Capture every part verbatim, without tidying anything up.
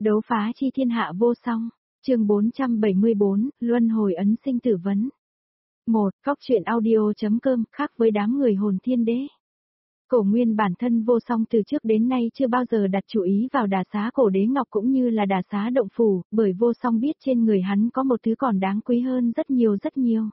Đấu phá chi thiên hạ vô song, chương bốn trăm bảy mươi bốn, luân hồi ấn sinh tử vấn. một. Cóc truyện audio.com khác với đám người hồn thiên đế. Cổ Nguyên bản thân vô song từ trước đến nay chưa bao giờ đặt chú ý vào đà xá cổ đế ngọc cũng như là đà xá động phủ, bởi vô song biết trên người hắn có một thứ còn đáng quý hơn rất nhiều rất nhiều.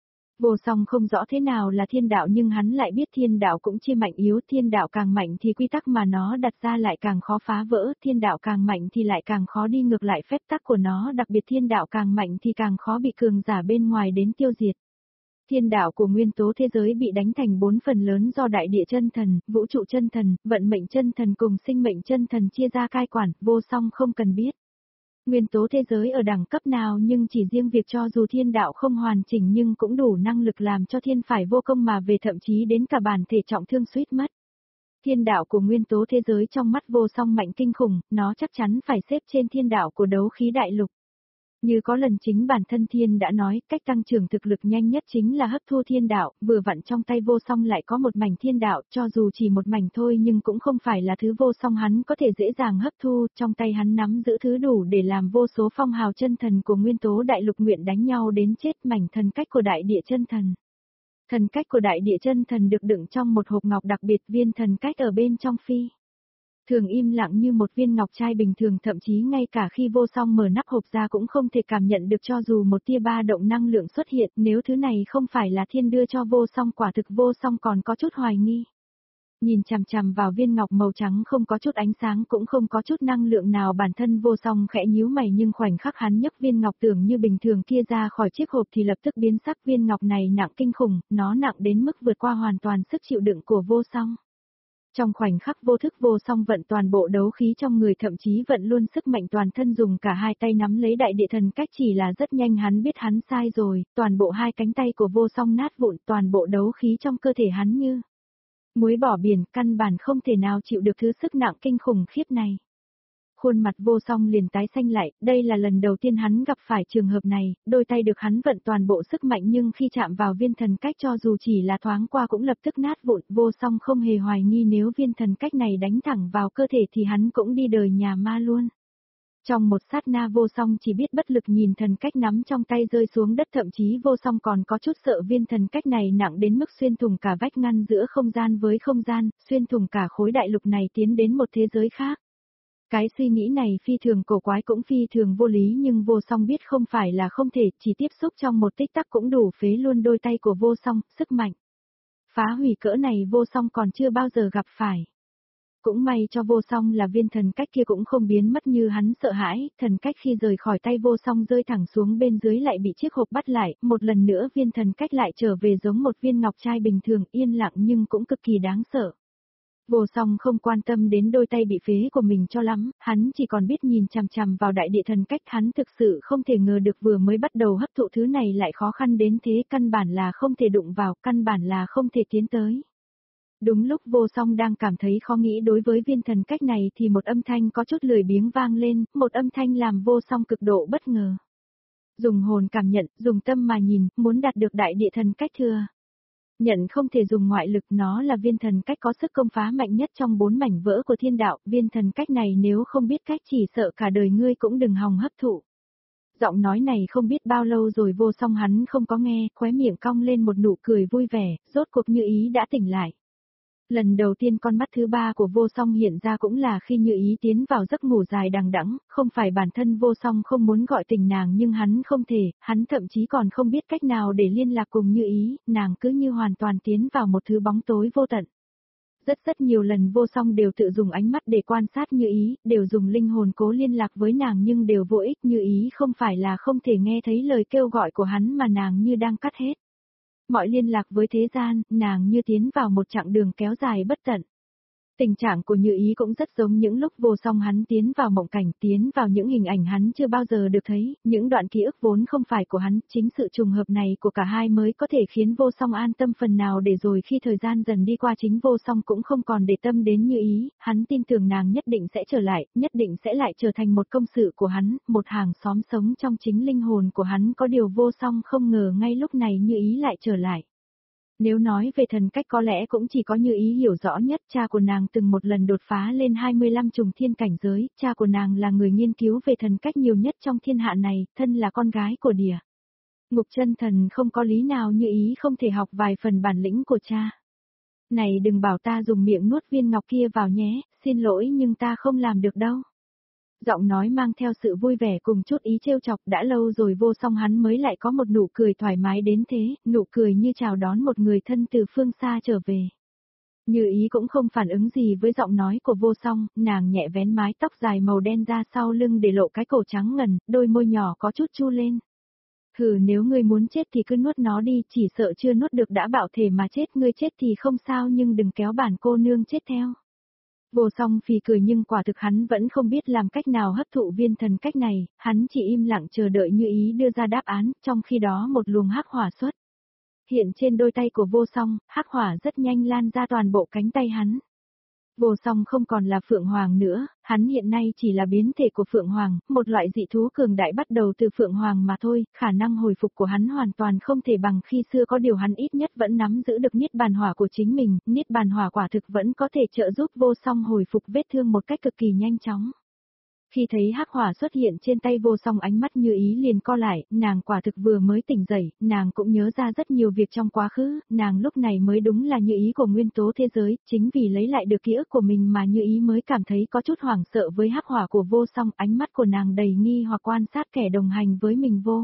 Vô song không rõ thế nào là thiên đạo nhưng hắn lại biết thiên đạo cũng chia mạnh yếu, thiên đạo càng mạnh thì quy tắc mà nó đặt ra lại càng khó phá vỡ, thiên đạo càng mạnh thì lại càng khó đi ngược lại phép tắc của nó, đặc biệt thiên đạo càng mạnh thì càng khó bị cường giả bên ngoài đến tiêu diệt. Thiên đạo của nguyên tố thế giới bị đánh thành bốn phần lớn do đại địa chân thần, vũ trụ chân thần, vận mệnh chân thần cùng sinh mệnh chân thần chia ra cai quản, vô song không cần biết nguyên tố thế giới ở đẳng cấp nào nhưng chỉ riêng việc cho dù thiên đạo không hoàn chỉnh nhưng cũng đủ năng lực làm cho thiên phải vô công mà về, thậm chí đến cả bản thể trọng thương suýt mất. Thiên đạo của nguyên tố thế giới trong mắt vô song mạnh kinh khủng, nó chắc chắn phải xếp trên thiên đạo của đấu khí đại lục. Như có lần chính bản thân thiên đã nói, cách tăng trưởng thực lực nhanh nhất chính là hấp thu thiên đạo, vừa vặn trong tay vô song lại có một mảnh thiên đạo, cho dù chỉ một mảnh thôi nhưng cũng không phải là thứ vô song hắn có thể dễ dàng hấp thu, trong tay hắn nắm giữ thứ đủ để làm vô số phong hào chân thần của nguyên tố đại lục nguyện đánh nhau đến chết, mảnh thần cách của đại địa chân thần. Thần cách của đại địa chân thần được đựng trong một hộp ngọc đặc biệt, viên thần cách ở bên trong phi thường im lặng như một viên ngọc trai bình thường, thậm chí ngay cả khi vô song mở nắp hộp ra cũng không thể cảm nhận được cho dù một tia ba động năng lượng xuất hiện, nếu thứ này không phải là thiên đưa cho vô song quả thực vô song còn có chút hoài nghi. Nhìn chằm chằm vào viên ngọc màu trắng không có chút ánh sáng cũng không có chút năng lượng nào, bản thân vô song khẽ nhíu mày nhưng khoảnh khắc hắn nhấc viên ngọc tưởng như bình thường kia ra khỏi chiếc hộp thì lập tức biến sắc, viên ngọc này nặng kinh khủng, nó nặng đến mức vượt qua hoàn toàn sức chịu đựng của vô song. Trong khoảnh khắc vô thức vô song vận toàn bộ đấu khí trong người, thậm chí vận luôn sức mạnh toàn thân, dùng cả hai tay nắm lấy đại địa thần cách, chỉ là rất nhanh hắn biết hắn sai rồi, toàn bộ hai cánh tay của vô song nát vụn, toàn bộ đấu khí trong cơ thể hắn như muối bỏ biển, căn bản không thể nào chịu được thứ sức nặng kinh khủng khiếp này. Khuôn mặt vô song liền tái xanh lại, đây là lần đầu tiên hắn gặp phải trường hợp này, đôi tay được hắn vận toàn bộ sức mạnh nhưng khi chạm vào viên thần cách cho dù chỉ là thoáng qua cũng lập tức nát vụn, vô song không hề hoài nghi nếu viên thần cách này đánh thẳng vào cơ thể thì hắn cũng đi đời nhà ma luôn. Trong một sát na vô song chỉ biết bất lực nhìn thần cách nắm trong tay rơi xuống đất, thậm chí vô song còn có chút sợ viên thần cách này nặng đến mức xuyên thủng cả vách ngăn giữa không gian với không gian, xuyên thủng cả khối đại lục này tiến đến một thế giới khác. Cái suy nghĩ này phi thường cổ quái cũng phi thường vô lý nhưng vô song biết không phải là không thể, chỉ tiếp xúc trong một tích tắc cũng đủ phế luôn đôi tay của vô song, sức mạnh phá hủy cỡ này vô song còn chưa bao giờ gặp phải. Cũng may cho vô song là viên thần cách kia cũng không biến mất như hắn sợ hãi, thần cách khi rời khỏi tay vô song rơi thẳng xuống bên dưới lại bị chiếc hộp bắt lại, một lần nữa viên thần cách lại trở về giống một viên ngọc trai bình thường, yên lặng nhưng cũng cực kỳ đáng sợ. Vô song không quan tâm đến đôi tay bị phế của mình cho lắm, hắn chỉ còn biết nhìn chằm chằm vào đại địa thần cách, hắn thực sự không thể ngờ được vừa mới bắt đầu hấp thụ thứ này lại khó khăn đến thế, căn bản là không thể đụng vào, căn bản là không thể tiến tới. Đúng lúc vô song đang cảm thấy khó nghĩ đối với viên thần cách này thì một âm thanh có chút lười biếng vang lên, một âm thanh làm vô song cực độ bất ngờ. Dùng hồn cảm nhận, dùng tâm mà nhìn, muốn đạt được đại địa thần cách thừa nhận không thể dùng ngoại lực, nó là viên thần cách có sức công phá mạnh nhất trong bốn mảnh vỡ của thiên đạo, viên thần cách này nếu không biết cách chỉ sợ cả đời ngươi cũng đừng hòng hấp thụ. Giọng nói này không biết bao lâu rồi vô song hắn không có nghe, khóe miệng cong lên một nụ cười vui vẻ, rốt cuộc Như Ý đã tỉnh lại. Lần đầu tiên con mắt thứ ba của vô song hiện ra cũng là khi Như Ý tiến vào giấc ngủ dài đằng đẵng, không phải bản thân vô song không muốn gọi tỉnh nàng nhưng hắn không thể, hắn thậm chí còn không biết cách nào để liên lạc cùng Như Ý, nàng cứ như hoàn toàn tiến vào một thứ bóng tối vô tận. Rất rất nhiều lần vô song đều tự dùng ánh mắt để quan sát Như Ý, đều dùng linh hồn cố liên lạc với nàng nhưng đều vô ích, Như Ý không phải là không thể nghe thấy lời kêu gọi của hắn mà nàng như đang cắt hết mọi liên lạc với thế gian, nàng như tiến vào một chặng đường kéo dài bất tận. Tình trạng của Như Ý cũng rất giống những lúc vô song hắn tiến vào mộng cảnh, tiến vào những hình ảnh hắn chưa bao giờ được thấy, những đoạn ký ức vốn không phải của hắn, chính sự trùng hợp này của cả hai mới có thể khiến vô song an tâm phần nào, để rồi khi thời gian dần đi qua chính vô song cũng không còn để tâm đến Như Ý, hắn tin tưởng nàng nhất định sẽ trở lại, nhất định sẽ lại trở thành một công sự của hắn, một hàng xóm sống trong chính linh hồn của hắn, có điều vô song không ngờ ngay lúc này Như Ý lại trở lại. Nếu nói về thần cách có lẽ cũng chỉ có Như Ý hiểu rõ nhất, cha của nàng từng một lần đột phá lên hai mươi lăm trùng thiên cảnh giới, cha của nàng là người nghiên cứu về thần cách nhiều nhất trong thiên hạ này, thân là con gái của Địa Ngục Chân Thần, không có lý nào Như Ý không thể học vài phần bản lĩnh của cha. Này đừng bảo ta dùng miệng nuốt viên ngọc kia vào nhé, xin lỗi nhưng ta không làm được đâu. Giọng nói mang theo sự vui vẻ cùng chút ý trêu chọc, đã lâu rồi Vô Song hắn mới lại có một nụ cười thoải mái đến thế, nụ cười như chào đón một người thân từ phương xa trở về. Như Ý cũng không phản ứng gì với giọng nói của Vô Song, nàng nhẹ vén mái tóc dài màu đen ra sau lưng để lộ cái cổ trắng ngần, đôi môi nhỏ có chút chu lên. Hừ, nếu ngươi muốn chết thì cứ nuốt nó đi, chỉ sợ chưa nuốt được đã bảo thể mà chết, ngươi chết thì không sao nhưng đừng kéo bản cô nương chết theo. Vô Song phì cười nhưng quả thực hắn vẫn không biết làm cách nào hấp thụ viên thần cách này, hắn chỉ im lặng chờ đợi Như Ý đưa ra đáp án, trong khi đó một luồng hắc hỏa xuất hiện trên đôi tay của Vô Song, hắc hỏa rất nhanh lan ra toàn bộ cánh tay hắn. Vô Song không còn là Phượng Hoàng nữa, hắn hiện nay chỉ là biến thể của Phượng Hoàng, một loại dị thú cường đại bắt đầu từ Phượng Hoàng mà thôi, khả năng hồi phục của hắn hoàn toàn không thể bằng khi xưa, có điều hắn ít nhất vẫn nắm giữ được Niết Bàn Hỏa của chính mình, Niết Bàn Hỏa quả thực vẫn có thể trợ giúp Vô Song hồi phục vết thương một cách cực kỳ nhanh chóng. Khi thấy hắc hỏa xuất hiện trên tay Vô Song, ánh mắt Như Ý liền co lại, nàng quả thực vừa mới tỉnh dậy, nàng cũng nhớ ra rất nhiều việc trong quá khứ, nàng lúc này mới đúng là Như Ý của nguyên tố thế giới, chính vì lấy lại được ký ức của mình mà Như Ý mới cảm thấy có chút hoảng sợ với hắc hỏa của Vô Song, ánh mắt của nàng đầy nghi hoặc quan sát kẻ đồng hành với mình vô.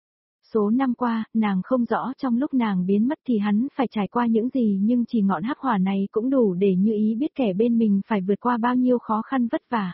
Số năm qua, nàng không rõ trong lúc nàng biến mất thì hắn phải trải qua những gì, nhưng chỉ ngọn hắc hỏa này cũng đủ để Như Ý biết kẻ bên mình phải vượt qua bao nhiêu khó khăn vất vả.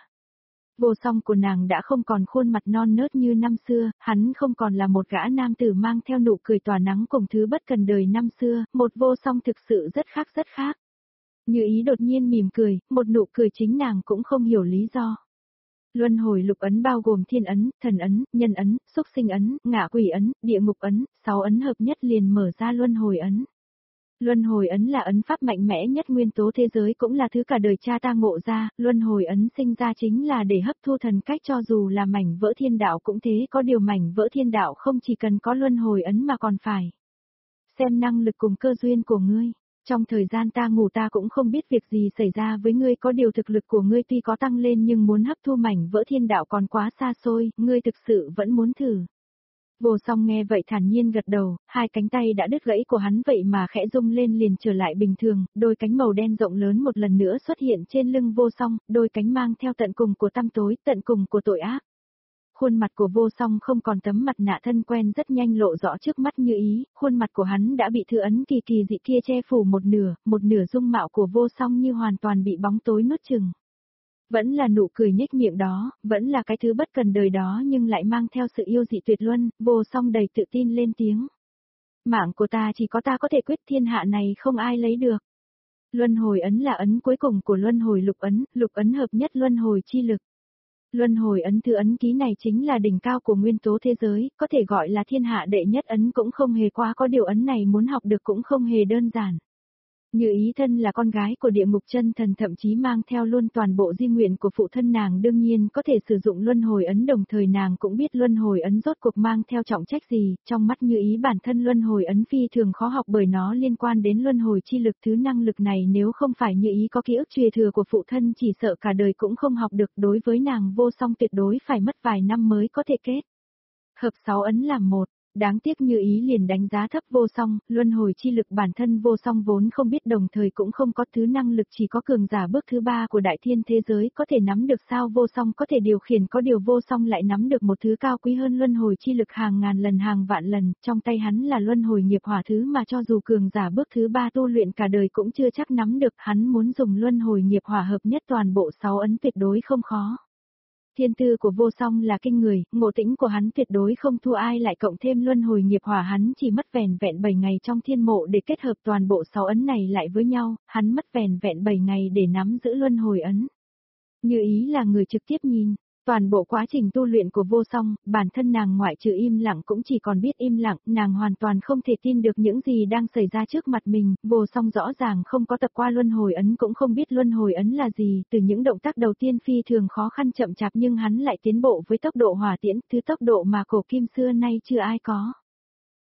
Vô Song của nàng đã không còn khuôn mặt non nớt như năm xưa, hắn không còn là một gã nam tử mang theo nụ cười tỏa nắng cùng thứ bất cần đời năm xưa, một Vô Song thực sự rất khác rất khác. Như Ý đột nhiên mỉm cười, một nụ cười chính nàng cũng không hiểu lý do. Luân hồi lục ấn bao gồm thiên ấn, thần ấn, nhân ấn, xúc sinh ấn, ngạ quỷ ấn, địa ngục ấn, sáu ấn hợp nhất liền mở ra luân hồi ấn. Luân hồi ấn là ấn pháp mạnh mẽ nhất nguyên tố thế giới, cũng là thứ cả đời cha ta ngộ ra, luân hồi ấn sinh ra chính là để hấp thu thần cách, cho dù là mảnh vỡ thiên đạo cũng thế, có điều mảnh vỡ thiên đạo không chỉ cần có luân hồi ấn mà còn phải xem năng lực cùng cơ duyên của ngươi. Trong thời gian ta ngủ ta cũng không biết việc gì xảy ra với ngươi, có điều thực lực của ngươi tuy có tăng lên nhưng muốn hấp thu mảnh vỡ thiên đạo còn quá xa xôi, ngươi thực sự vẫn muốn thử. Vô Song nghe vậy thản nhiên gật đầu, hai cánh tay đã đứt gãy của hắn vậy mà khẽ rung lên liền trở lại bình thường, đôi cánh màu đen rộng lớn một lần nữa xuất hiện trên lưng Vô Song, đôi cánh mang theo tận cùng của tăm tối, tận cùng của tội ác. Khuôn mặt của Vô Song không còn tấm mặt nạ thân quen rất nhanh lộ rõ trước mắt Như Ý, khuôn mặt của hắn đã bị thư ấn kỳ kỳ dị kia che phủ một nửa, một nửa dung mạo của Vô Song như hoàn toàn bị bóng tối nuốt chửng. Vẫn là nụ cười nhếch miệng đó, vẫn là cái thứ bất cần đời đó nhưng lại mang theo sự yêu dị tuyệt luân, Vô Song đầy tự tin lên tiếng. Mạng của ta chỉ có ta có thể quyết, thiên hạ này không ai lấy được. Luân hồi ấn là ấn cuối cùng của luân hồi lục ấn, lục ấn hợp nhất luân hồi chi lực. Luân hồi ấn thứ ấn ký này chính là đỉnh cao của nguyên tố thế giới, có thể gọi là thiên hạ đệ nhất ấn cũng không hề quá, có điều ấn này muốn học được cũng không hề đơn giản. Như Ý thân là con gái của Địa Ngục Chân Thần, thậm chí mang theo luôn toàn bộ di nguyện của phụ thân nàng, đương nhiên có thể sử dụng luân hồi ấn, đồng thời nàng cũng biết luân hồi ấn rốt cuộc mang theo trọng trách gì, trong mắt Như Ý bản thân luân hồi ấn phi thường khó học bởi nó liên quan đến luân hồi chi lực, thứ năng lực này nếu không phải Như Ý có ký ức truyền thừa của phụ thân chỉ sợ cả đời cũng không học được, đối với nàng Vô Song tuyệt đối phải mất vài năm mới có thể kết hợp sáu ấn làm một. Đáng tiếc Như Ý liền đánh giá thấp Vô Song, luân hồi chi lực bản thân Vô Song vốn không biết, đồng thời cũng không có thứ năng lực chỉ có cường giả bước thứ ba của đại thiên thế giới có thể nắm được, sao Vô Song có thể điều khiển, có điều Vô Song lại nắm được một thứ cao quý hơn luân hồi chi lực hàng ngàn lần hàng vạn lần, trong tay hắn là luân hồi nghiệp hỏa, thứ mà cho dù cường giả bước thứ ba tu luyện cả đời cũng chưa chắc nắm được, hắn muốn dùng luân hồi nghiệp hỏa hợp nhất toàn bộ sáu ấn tuyệt đối không khó. Thiên tư của Vô Song là kinh người, ngộ tĩnh của hắn tuyệt đối không thua ai, lại cộng thêm luân hồi nghiệp hỏa, hắn chỉ mất vẻn vẹn bảy ngày trong thiên mộ để kết hợp toàn bộ sáu ấn này lại với nhau, hắn mất vẻn vẹn bảy ngày để nắm giữ luân hồi ấn. Như Ý là người trực tiếp nhìn toàn bộ quá trình tu luyện của Vô Song, bản thân nàng ngoại trừ im lặng cũng chỉ còn biết im lặng, nàng hoàn toàn không thể tin được những gì đang xảy ra trước mặt mình, Vô Song rõ ràng không có tập qua luân hồi ấn, cũng không biết luân hồi ấn là gì, từ những động tác đầu tiên phi thường khó khăn chậm chạp nhưng hắn lại tiến bộ với tốc độ hỏa tiễn, thứ tốc độ mà cổ kim xưa nay chưa ai có.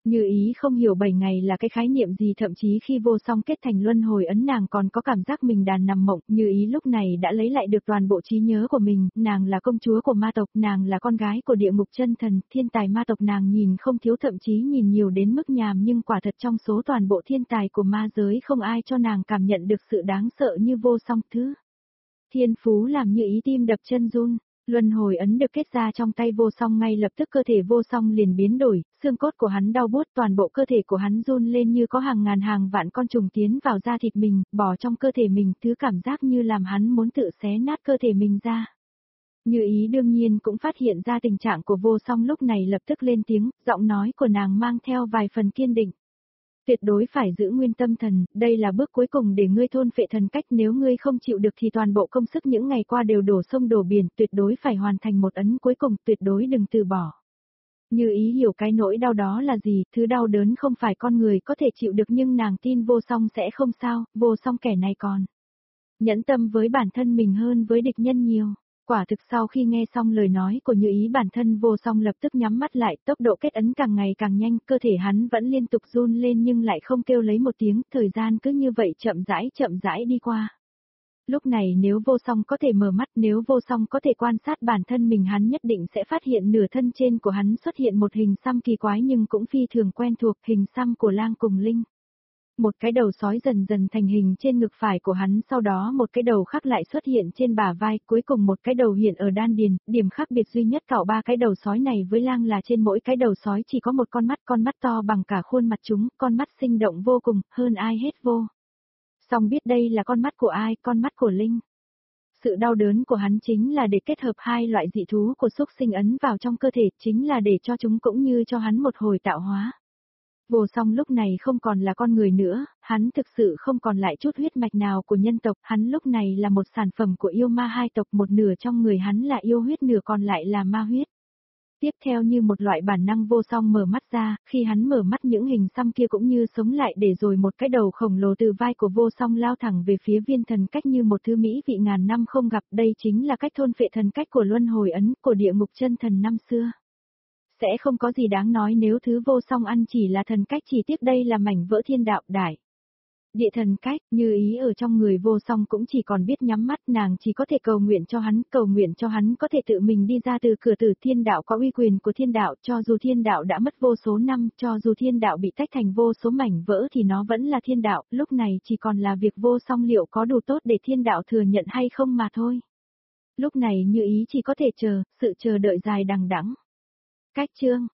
Như ý không hiểu bảy ngày là cái khái niệm gì, thậm chí khi vô song kết thành luân hồi ấn nàng còn có cảm giác mình đàn nằm mộng. Như ý lúc này đã lấy lại được toàn bộ trí nhớ của mình, nàng là công chúa của ma tộc, nàng là con gái của địa ngục chân thần, thiên tài ma tộc nàng nhìn không thiếu, thậm chí nhìn nhiều đến mức nhàm, nhưng quả thật trong số toàn bộ thiên tài của ma giới không ai cho nàng cảm nhận được sự đáng sợ như vô song. Thứ thiên phú làm Như ý tim đập chân run. Luân hồi ấn được kết ra trong tay vô song, ngay lập tức cơ thể vô song liền biến đổi, xương cốt của hắn đau buốt, toàn bộ cơ thể của hắn run lên như có hàng ngàn hàng vạn con trùng tiến vào da thịt mình, bò trong cơ thể mình, thứ cảm giác như làm hắn muốn tự xé nát cơ thể mình ra. Như ý đương nhiên cũng phát hiện ra tình trạng của vô song, lúc này lập tức lên tiếng, giọng nói của nàng mang theo vài phần kiên định. Tuyệt đối phải giữ nguyên tâm thần, đây là bước cuối cùng để ngươi thôn phệ thần cách, nếu ngươi không chịu được thì toàn bộ công sức những ngày qua đều đổ sông đổ biển, tuyệt đối phải hoàn thành một ấn cuối cùng, tuyệt đối đừng từ bỏ. Như ý hiểu cái nỗi đau đó là gì, thứ đau đớn không phải con người có thể chịu được, nhưng nàng tin vô song sẽ không sao, vô song kẻ này còn nhẫn tâm với bản thân mình hơn với địch nhân nhiều. Quả thực sau khi nghe xong lời nói của Như ý, bản thân vô song lập tức nhắm mắt lại, tốc độ kết ấn càng ngày càng nhanh, cơ thể hắn vẫn liên tục run lên nhưng lại không kêu lấy một tiếng, thời gian cứ như vậy chậm rãi chậm rãi đi qua. Lúc này nếu vô song có thể mở mắt, nếu vô song có thể quan sát bản thân mình, hắn nhất định sẽ phát hiện nửa thân trên của hắn xuất hiện một hình xăm kỳ quái nhưng cũng phi thường quen thuộc, hình xăm của lang cùng linh. Một cái đầu sói dần dần thành hình trên ngực phải của hắn, sau đó một cái đầu khác lại xuất hiện trên bả vai, cuối cùng một cái đầu hiện ở đan điền. Điểm khác biệt duy nhất cạo ba cái đầu sói này với lang là trên mỗi cái đầu sói chỉ có một con mắt, con mắt to bằng cả khuôn mặt chúng, con mắt sinh động vô cùng, hơn ai hết vô song biết đây là con mắt của ai, con mắt của linh. Sự đau đớn của hắn chính là để kết hợp hai loại dị thú của xúc sinh ấn vào trong cơ thể, chính là để cho chúng cũng như cho hắn một hồi tạo hóa. Vô song lúc này không còn là con người nữa, hắn thực sự không còn lại chút huyết mạch nào của nhân tộc, hắn lúc này là một sản phẩm của yêu ma hai tộc, một nửa trong người hắn là yêu huyết, nửa còn lại là ma huyết. Tiếp theo như một loại bản năng, vô song mở mắt ra, khi hắn mở mắt những hình xăm kia cũng như sống lại, để rồi một cái đầu khổng lồ từ vai của vô song lao thẳng về phía viên thần cách như một thứ mỹ vị ngàn năm không gặp, đây chính là cách thôn phệ thần cách của luân hồi ấn, của địa ngục chân thần năm xưa. Sẽ không có gì đáng nói nếu thứ vô song ăn chỉ là thần cách, chỉ tiếc đây là mảnh vỡ thiên đạo đại địa thần cách. Như ý ở trong người vô song cũng chỉ còn biết nhắm mắt, nàng chỉ có thể cầu nguyện cho hắn, cầu nguyện cho hắn có thể tự mình đi ra từ cửa tử. Thiên đạo có uy quyền của thiên đạo, cho dù thiên đạo đã mất vô số năm, cho dù thiên đạo bị tách thành vô số mảnh vỡ thì nó vẫn là thiên đạo, lúc này chỉ còn là việc vô song liệu có đủ tốt để thiên đạo thừa nhận hay không mà thôi. Lúc này Như ý chỉ có thể chờ, sự chờ đợi dài đằng đẵng. Cách chương